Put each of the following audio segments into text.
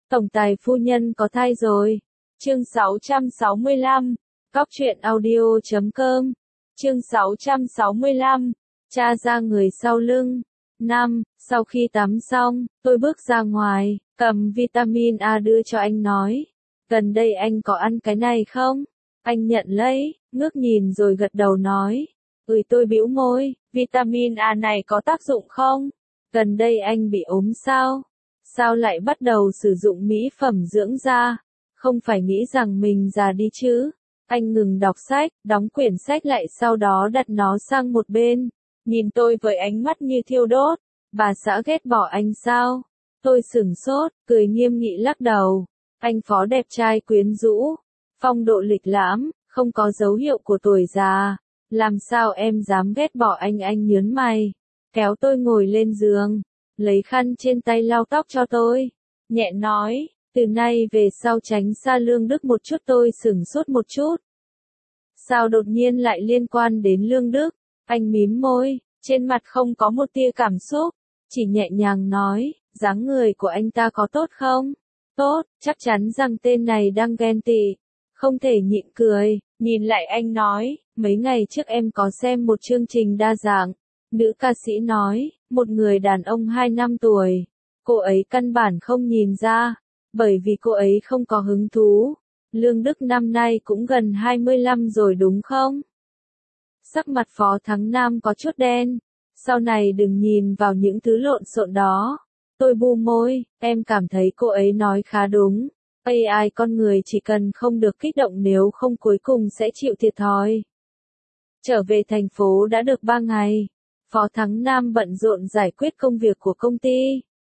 Tổng tài phu nhân có thai rồi. Chương 665. Cóc truyện audio.com. Chương 665. Tra ra người sau lưng. 5. Sau khi tắm xong, tôi bước ra ngoài, cầm vitamin A đưa cho anh nói. Gần đây anh có ăn cái này không? Anh nhận lấy, ngước nhìn rồi gật đầu nói. Tôi bĩu môi, vitamin A này có tác dụng không? Gần đây anh bị ốm sao? Sao lại bắt đầu sử dụng mỹ phẩm dưỡng da? Không phải nghĩ rằng mình già đi chứ? Anh ngừng đọc sách, đóng quyển sách lại sau đó đặt nó sang một bên. Nhìn tôi với ánh mắt như thiêu đốt. Bà xã ghét bỏ anh sao? Tôi sửng sốt, cười nghiêm nghị lắc đầu. Anh phó đẹp trai quyến rũ, phong độ lịch lãm, không có dấu hiệu của tuổi già. Làm sao em dám ghét bỏ anh nhớn mày. Kéo tôi ngồi lên giường, lấy khăn trên tay lau tóc cho tôi. Nhẹ nói, từ nay về sau tránh xa Lương Đức một chút. Tôi sửng sốt một chút. Sao đột nhiên lại liên quan đến Lương Đức? Anh mím môi, trên mặt không có một tia cảm xúc, chỉ nhẹ nhàng nói, dáng người của anh ta có tốt không? Tốt, chắc chắn rằng tên này đang ghen tị. Không thể nhịn cười, nhìn lại anh nói, mấy ngày trước em có xem một chương trình đa dạng. Nữ ca sĩ nói, một người đàn ông 2 năm tuổi. Cô ấy căn bản không nhìn ra, bởi vì cô ấy không có hứng thú. Lương Đức năm nay cũng gần 25 rồi đúng không? Sắc mặt Phó Thắng Nam có chút đen. Sau này đừng nhìn vào những thứ lộn xộn đó. Tôi bu môi, em cảm thấy cô ấy nói khá đúng. AI con người chỉ cần không được kích động, nếu không cuối cùng sẽ chịu thiệt thòi. Trở về thành phố đã được 3 ngày. Phó Thắng Nam bận rộn giải quyết công việc của công ty.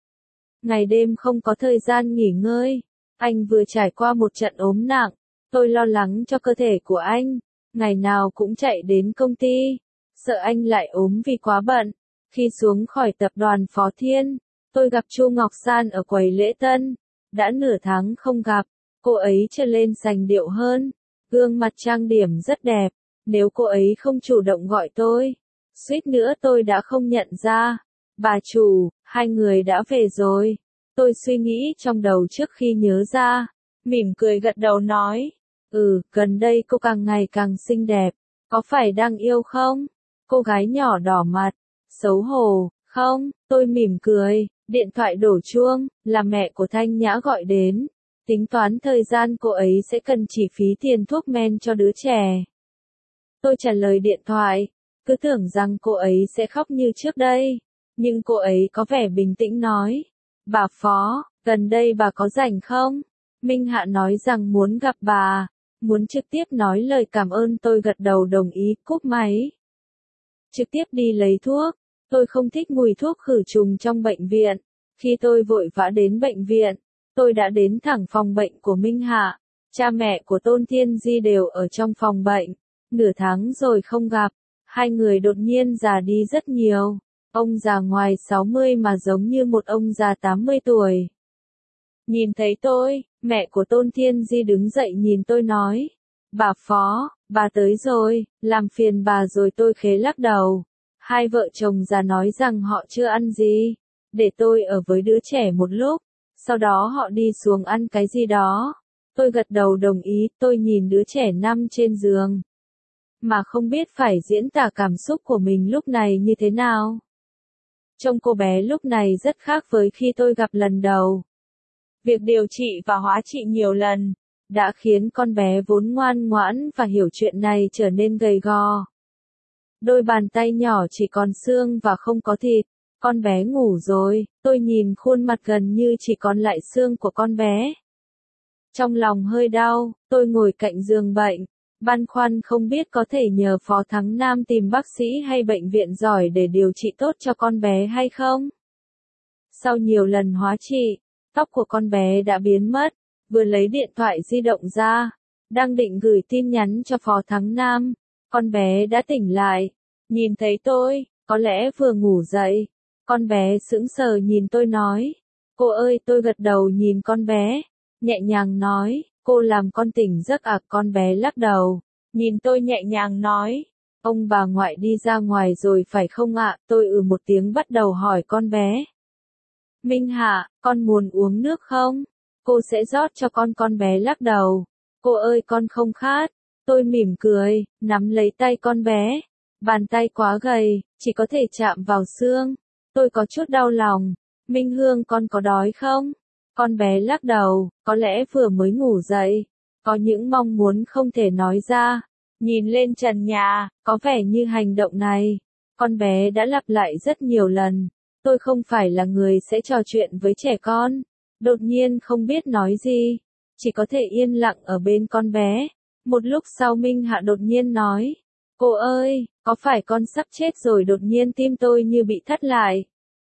Ngày đêm không có thời gian nghỉ ngơi. Anh vừa trải qua một trận ốm nặng. Tôi lo lắng cho cơ thể của anh. Ngày nào cũng chạy đến công ty. Sợ anh lại ốm vì quá bận. Khi xuống khỏi tập đoàn Phó Thiên, tôi gặp Chu Ngọc San ở quầy lễ tân. Đã nửa tháng không gặp, cô ấy trở lên sành điệu hơn. Gương mặt trang điểm rất đẹp. Nếu cô ấy không chủ động gọi tôi, suýt nữa tôi đã không nhận ra. Bà chủ, hai người đã về rồi. Tôi suy nghĩ trong đầu trước khi nhớ ra. Mỉm cười gật đầu nói. Gần đây cô càng ngày càng xinh đẹp. Có phải đang yêu không? Cô gái nhỏ đỏ mặt. Xấu hổ, không? Tôi mỉm cười. Điện thoại đổ chuông, là mẹ của Thanh Nhã gọi đến. Tính toán thời gian cô ấy sẽ cần chi phí tiền thuốc men cho đứa trẻ. Tôi trả lời điện thoại, cứ tưởng rằng cô ấy sẽ khóc như trước đây. Nhưng cô ấy có vẻ bình tĩnh nói. Bà Phó, gần đây bà có rảnh không? Minh Hạ nói rằng muốn gặp bà, muốn trực tiếp nói lời cảm ơn. Tôi gật đầu đồng ý, cúp máy. Trực tiếp đi lấy thuốc. Tôi không thích mùi thuốc khử trùng trong bệnh viện. Khi tôi vội vã đến bệnh viện, tôi đã đến thẳng phòng bệnh của Minh Hạ. Cha mẹ của Tôn Thiên Di đều ở trong phòng bệnh. Nửa tháng rồi không gặp, hai người đột nhiên già đi rất nhiều. Ông già ngoài 60 mà giống như một ông già 80 tuổi. Nhìn thấy tôi, mẹ của Tôn Thiên Di đứng dậy nhìn tôi nói. Bà Phó, bà tới rồi, làm phiền bà rồi. Tôi khẽ lắc đầu. Hai vợ chồng già nói rằng họ chưa ăn gì, để tôi ở với đứa trẻ một lúc, sau đó họ đi xuống ăn cái gì đó. Tôi gật đầu đồng ý. Tôi nhìn đứa trẻ nằm trên giường, mà không biết phải diễn tả cảm xúc của mình lúc này như thế nào. Trông cô bé lúc này rất khác với khi tôi gặp lần đầu. Việc điều trị và hóa trị nhiều lần đã khiến con bé vốn ngoan ngoãn và hiểu chuyện này trở nên gầy gò. Đôi bàn tay nhỏ chỉ còn xương và không có thịt. Con bé ngủ rồi. Tôi nhìn khuôn mặt gần như chỉ còn lại xương của con bé. Trong lòng hơi đau, tôi ngồi cạnh giường bệnh, băn khoăn không biết có thể nhờ Phó Thắng Nam tìm bác sĩ hay bệnh viện giỏi để điều trị tốt cho con bé hay không. Sau nhiều lần hóa trị, tóc của con bé đã biến mất. Vừa lấy điện thoại di động ra, đang định gửi tin nhắn cho Phó Thắng Nam, con bé đã tỉnh lại. Nhìn thấy tôi, có lẽ vừa ngủ dậy. Con bé sững sờ nhìn tôi nói. Cô ơi. Tôi gật đầu nhìn con bé, nhẹ nhàng nói. Cô làm con tỉnh giấc à? Con bé lắc đầu, nhìn tôi nhẹ nhàng nói. Ông bà ngoại đi ra ngoài rồi phải không ạ? Tôi một tiếng bắt đầu hỏi con bé. Minh Hạ, con muốn uống nước không? cô sẽ rót cho con bé lắc đầu. Cô ơi con không khát. Tôi mỉm cười, nắm lấy tay con bé. Bàn tay quá gầy, chỉ có thể chạm vào xương. Tôi có chút đau lòng. Minh Hương con có đói không? Con bé lắc đầu, có lẽ vừa mới ngủ dậy. Có những mong muốn không thể nói ra. Nhìn lên trần nhà, có vẻ như hành động này. Con bé đã lặp lại rất nhiều lần. Tôi không phải là người sẽ trò chuyện với trẻ con. Đột nhiên không biết nói gì. Chỉ có thể yên lặng ở bên con bé. Một lúc sau Minh Hạ đột nhiên nói. Cô ơi, có phải con sắp chết rồi? Đột nhiên tim tôi như bị thắt lại.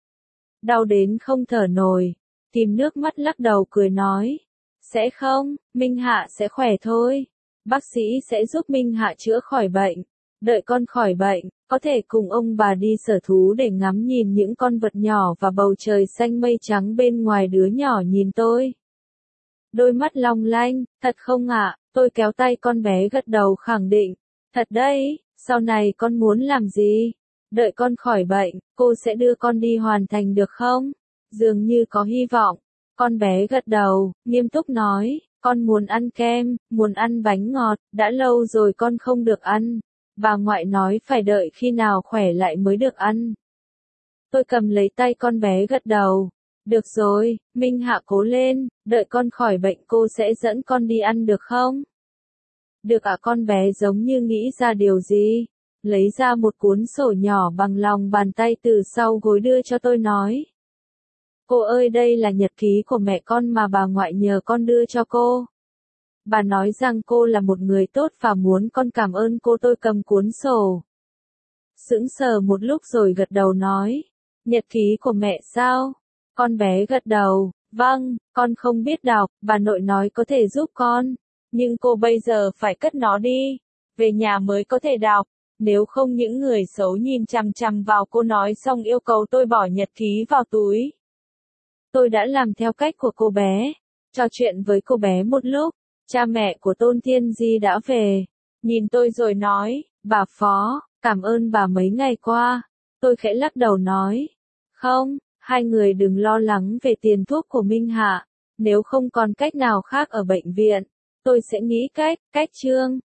Đau đến không thở nổi. Tìm nước mắt lắc đầu cười nói. Sẽ không, Minh Hạ sẽ khỏe thôi. Bác sĩ sẽ giúp Minh Hạ chữa khỏi bệnh. Đợi con khỏi bệnh, có thể cùng ông bà đi sở thú để ngắm nhìn những con vật nhỏ và bầu trời xanh mây trắng bên ngoài. Đứa nhỏ nhìn tôi. Đôi mắt long lanh, thật không ạ? Tôi kéo tay con bé gật đầu khẳng định. Thật đấy, sau này con muốn làm gì? Đợi con khỏi bệnh, cô sẽ đưa con đi hoàn thành được không? Dường như có hy vọng. Con bé gật đầu, nghiêm túc nói, con muốn ăn kem, muốn ăn bánh ngọt, đã lâu rồi con không được ăn. Bà ngoại nói phải đợi khi nào khỏe lại mới được ăn. Tôi cầm lấy tay con bé gật đầu. Được rồi, Minh Hạ cố lên, đợi con khỏi bệnh cô sẽ dẫn con đi ăn được không? Được ạ. Con bé giống như nghĩ ra điều gì. Lấy ra một cuốn sổ nhỏ bằng lòng bàn tay từ sau gối đưa cho tôi nói. Cô ơi đây là nhật ký của mẹ con mà bà ngoại nhờ con đưa cho cô. Bà nói rằng cô là một người tốt và muốn con cảm ơn cô. Tôi cầm cuốn sổ. Sững sờ một lúc rồi gật đầu nói. Nhật ký của mẹ sao? Con bé gật đầu. Vâng, con không biết đọc, bà nội nói có thể giúp con. Nhưng cô bây giờ phải cất nó đi. Về nhà mới có thể đọc. Nếu không những người xấu nhìn chằm chằm vào cô. Nói xong yêu cầu tôi bỏ nhật ký vào túi. Tôi đã làm theo cách của cô bé. Trò chuyện với cô bé một lúc. Cha mẹ của Tôn Thiên Di đã về. Nhìn tôi rồi nói, bà Phó, cảm ơn bà mấy ngày qua. Tôi khẽ lắc đầu nói, không, hai người đừng lo lắng về tiền thuốc của Minh Hạ. Nếu không còn cách nào khác ở bệnh viện, tôi sẽ nghĩ cách Trương.